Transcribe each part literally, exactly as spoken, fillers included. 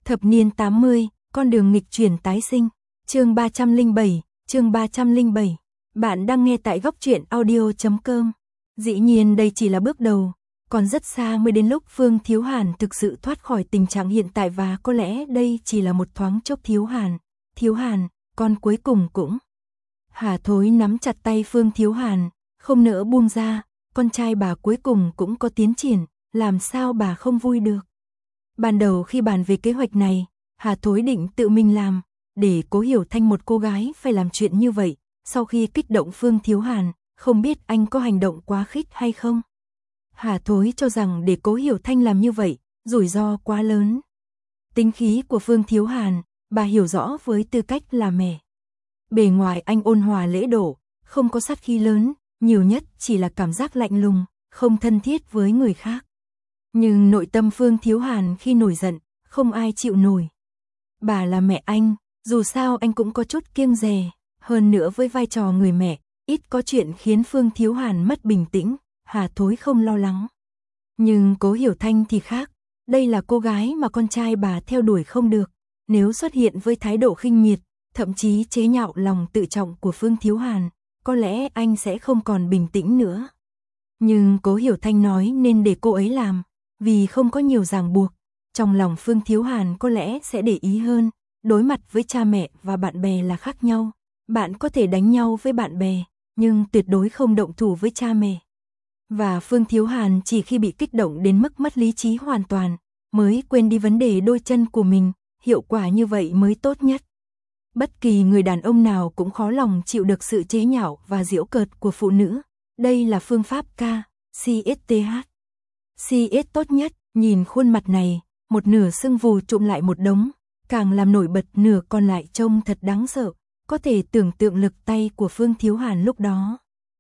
Thập niên tám mươi, con đường nghịch chuyển tái sinh. Chương ba trăm lẻ bảy, chương ba trăm lẻ bảy. Bạn đang nghe tại góc truyện audio chấm com. Dĩ nhiên đây chỉ là bước đầu, còn rất xa mới đến lúc Phương Thiếu Hàn thực sự thoát khỏi tình trạng hiện tại và có lẽ đây chỉ là một thoáng chốc. Thiếu Hàn, Thiếu Hàn, con cuối cùng cũng. Hà Thối nắm chặt tay Phương Thiếu Hàn, không nỡ buông ra, con trai bà cuối cùng cũng có tiến triển, làm sao bà không vui được. Ban đầu khi bàn về kế hoạch này, Hà Thối định tự mình làm, để Cố Hiểu Thanh một cô gái phải làm chuyện như vậy, sau khi kích động Phương Thiếu Hàn, không biết anh có hành động quá khích hay không. Hà Thối cho rằng để Cố Hiểu Thanh làm như vậy, rủi ro quá lớn. Tính khí của Phương Thiếu Hàn, bà hiểu rõ với tư cách là mẹ. Bề ngoài anh ôn hòa lễ độ, không có sát khí lớn, nhiều nhất chỉ là cảm giác lạnh lùng, không thân thiết với người khác. Nhưng nội tâm Phương Thiếu Hàn khi nổi giận, không ai chịu nổi. Bà là mẹ anh, dù sao anh cũng có chút kiêng dè, hơn nữa với vai trò người mẹ, ít có chuyện khiến Phương Thiếu Hàn mất bình tĩnh, Hà Thối không lo lắng. Nhưng Cố Hiểu Thanh thì khác, đây là cô gái mà con trai bà theo đuổi không được, nếu xuất hiện với thái độ khinh miệt, thậm chí chế nhạo lòng tự trọng của Phương Thiếu Hàn, có lẽ anh sẽ không còn bình tĩnh nữa. Nhưng Cố Hiểu Thanh nói nên để cô ấy làm, vì không có nhiều ràng buộc, trong lòng Phương Thiếu Hàn có lẽ sẽ để ý hơn, đối mặt với cha mẹ và bạn bè là khác nhau, bạn có thể đánh nhau với bạn bè, nhưng tuyệt đối không động thủ với cha mẹ. Và Phương Thiếu Hàn chỉ khi bị kích động đến mức mất lý trí hoàn toàn, mới quên đi vấn đề đôi chân của mình, hiệu quả như vậy mới tốt nhất. Bất kỳ người đàn ông nào cũng khó lòng chịu được sự chế nhạo và giễu cợt của phụ nữ, đây là phương pháp K, C S T H. C S tốt nhất, nhìn khuôn mặt này, một nửa sưng vù trụm lại một đống, càng làm nổi bật nửa còn lại trông thật đáng sợ, có thể tưởng tượng lực tay của Phương Thiếu Hàn lúc đó.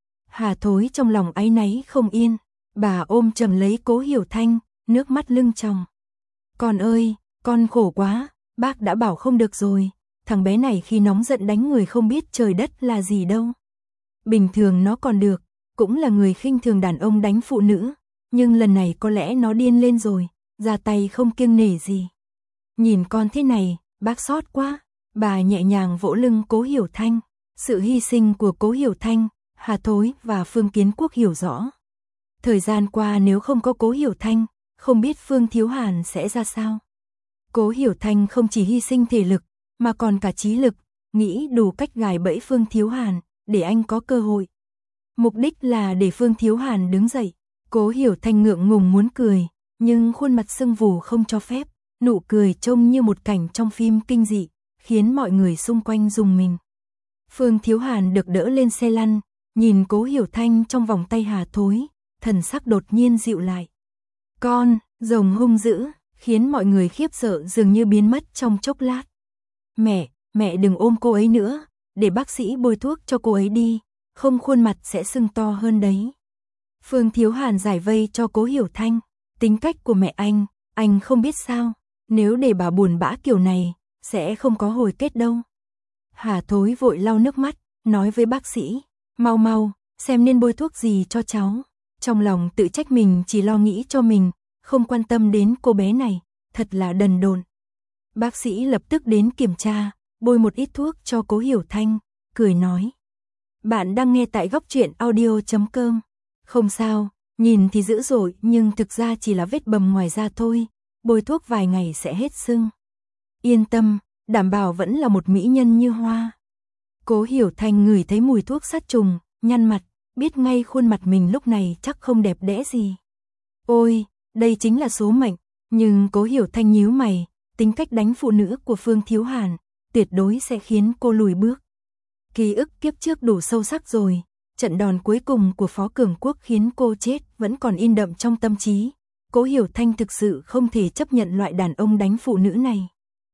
Hà Thối trong lòng áy náy không yên, bà ôm chầm lấy Cố Hiểu Thanh, nước mắt lưng tròng. Con ơi, con khổ quá, bác đã bảo không được rồi, thằng bé này khi nóng giận đánh người không biết trời đất là gì đâu. Bình thường nó còn được, cũng là người khinh thường đàn ông đánh phụ nữ, nhưng lần này có lẽ nó điên lên rồi, ra tay không kiêng nể gì. Nhìn con thế này, bác xót quá, bà nhẹ nhàng vỗ lưng Cố Hiểu Thanh, sự hy sinh của Cố Hiểu Thanh, Hà Thối và Phương Kiến Quốc hiểu rõ. Thời gian qua nếu không có Cố Hiểu Thanh, không biết Phương Thiếu Hàn sẽ ra sao. Cố Hiểu Thanh không chỉ hy sinh thể lực, mà còn cả trí lực, nghĩ đủ cách gài bẫy Phương Thiếu Hàn, để anh có cơ hội. Mục đích là để Phương Thiếu Hàn đứng dậy. Cố Hiểu Thanh ngượng ngùng muốn cười, nhưng khuôn mặt sưng vù không cho phép, nụ cười trông như một cảnh trong phim kinh dị, khiến mọi người xung quanh rùng mình. Phương Thiếu Hàn được đỡ lên xe lăn, nhìn Cố Hiểu Thanh trong vòng tay Hà Thối, thần sắc đột nhiên dịu lại. Con, rồng hung dữ, khiến mọi người khiếp sợ dường như biến mất trong chốc lát. Mẹ, mẹ đừng ôm cô ấy nữa, để bác sĩ bôi thuốc cho cô ấy đi, không khuôn mặt sẽ sưng to hơn đấy. Phương Thiếu Hàn giải vây cho Cố Hiểu Thanh, tính cách của mẹ anh, anh không biết sao, nếu để bà buồn bã kiểu này, sẽ không có hồi kết đâu. Hà Thối vội lau nước mắt, nói với bác sĩ, mau mau, xem nên bôi thuốc gì cho cháu. Trong lòng tự trách mình chỉ lo nghĩ cho mình, không quan tâm đến cô bé này, thật là đần độn. Bác sĩ lập tức đến kiểm tra, bôi một ít thuốc cho Cố Hiểu Thanh, cười nói. Bạn đang nghe tại góc truyện audio chấm com. Không sao, nhìn thì dữ dội nhưng thực ra chỉ là vết bầm ngoài da thôi, bôi thuốc vài ngày sẽ hết sưng. Yên tâm, đảm bảo vẫn là một mỹ nhân như hoa. Cố Hiểu Thanh ngửi thấy mùi thuốc sát trùng, nhăn mặt, biết ngay khuôn mặt mình lúc này chắc không đẹp đẽ gì. Ôi, đây chính là số mệnh, nhưng Cố Hiểu Thanh nhíu mày, tính cách đánh phụ nữ của Phương Thiếu Hàn, tuyệt đối sẽ khiến cô lùi bước. Ký ức kiếp trước đủ sâu sắc rồi, trận đòn cuối cùng của Phó Cường Quốc khiến cô chết vẫn còn in đậm trong tâm trí. Cố Hiểu Thanh thực sự không thể chấp nhận loại đàn ông đánh phụ nữ này.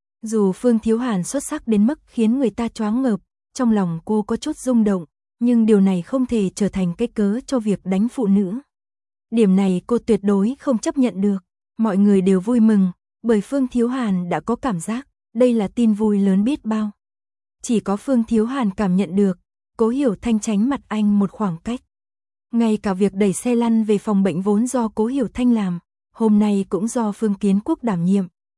Dù Phương Thiếu Hàn xuất sắc đến mức khiến người ta choáng ngợp, trong lòng cô có chút rung động, nhưng điều này không thể trở thành cái cớ cho việc đánh phụ nữ. Điểm này cô tuyệt đối không chấp nhận được. Mọi người đều vui mừng, bởi Phương Thiếu Hàn đã có cảm giác, đây là tin vui lớn biết bao. Chỉ có Phương Thiếu Hàn cảm nhận được, Cố Hiểu Thanh tránh mặt anh một khoảng cách. Ngay cả việc đẩy xe lăn về phòng bệnh vốn do Cố Hiểu Thanh làm, hôm nay cũng do Phương Kiến Quốc đảm nhiệm.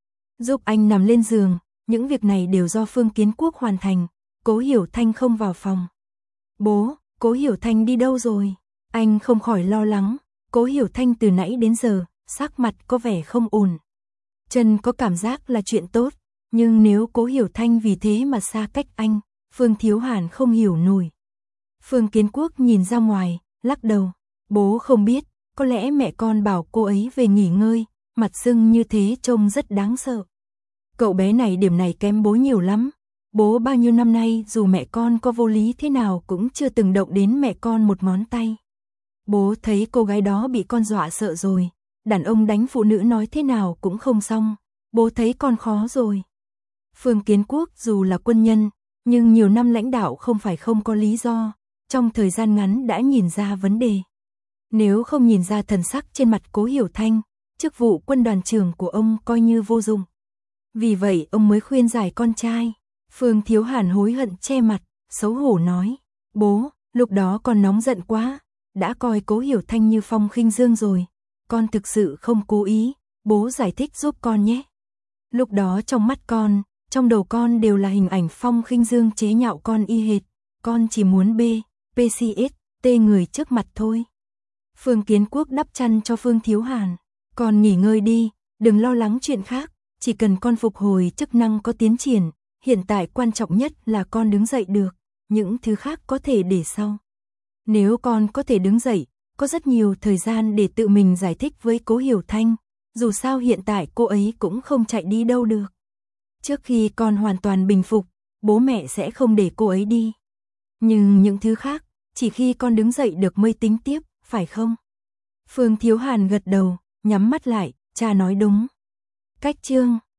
giúp anh nằm lên giường, những việc này đều do Phương Kiến Quốc hoàn thành. Cố Hiểu Thanh không vào phòng. Bố, Cố Hiểu Thanh đi đâu rồi? Anh không khỏi lo lắng. Cố Hiểu Thanh từ nãy đến giờ, sắc mặt có vẻ không ổn. Trần có cảm giác là chuyện tốt, nhưng nếu Cố Hiểu Thanh vì thế mà xa cách anh, Phương Thiếu Hàn không hiểu nổi. Phương Kiến Quốc nhìn ra ngoài, lắc đầu. Bố không biết, có lẽ mẹ con bảo cô ấy về nghỉ ngơi, mặt sưng như thế trông rất đáng sợ. Cậu bé này điểm này kém bố nhiều lắm. Bố bao nhiêu năm nay dù mẹ con có vô lý thế nào cũng chưa từng động đến mẹ con một ngón tay. Bố thấy cô gái đó bị con dọa sợ rồi. Đàn ông đánh phụ nữ nói thế nào cũng không xong. Bố thấy con khó rồi. Phương Kiến Quốc dù là quân nhân, nhưng nhiều năm lãnh đạo không phải không có lý do. Trong thời gian ngắn đã nhìn ra vấn đề. Nếu không nhìn ra thần sắc trên mặt Cố Hiểu Thanh, chức vụ quân đoàn trưởng của ông coi như vô dụng. Vì vậy ông mới khuyên giải con trai. Phương Thiếu Hàn hối hận che mặt, xấu hổ nói. Bố, lúc đó con nóng giận quá, đã coi Cố Hiểu Thanh như Phong khinh dương rồi. Con thực sự không cố ý, bố giải thích giúp con nhé. Lúc đó trong mắt con, trong đầu con đều là hình ảnh Phong khinh dương chế nhạo con y hệt. Con chỉ muốn B, pê xê ét, T người trước mặt thôi. Phương Kiến Quốc đắp chăn cho Phương Thiếu Hàn. Con nghỉ ngơi đi, đừng lo lắng chuyện khác. Chỉ cần con phục hồi chức năng có tiến triển, hiện tại quan trọng nhất là con đứng dậy được, những thứ khác có thể để sau. Nếu con có thể đứng dậy, có rất nhiều thời gian để tự mình giải thích với Cố Hiểu Thanh, dù sao hiện tại cô ấy cũng không chạy đi đâu được. Trước khi con hoàn toàn bình phục, bố mẹ sẽ không để cô ấy đi. Nhưng những thứ khác, chỉ khi con đứng dậy được mới tính tiếp, phải không? Phương Thiếu Hàn gật đầu, nhắm mắt lại, cha nói đúng. Cách chương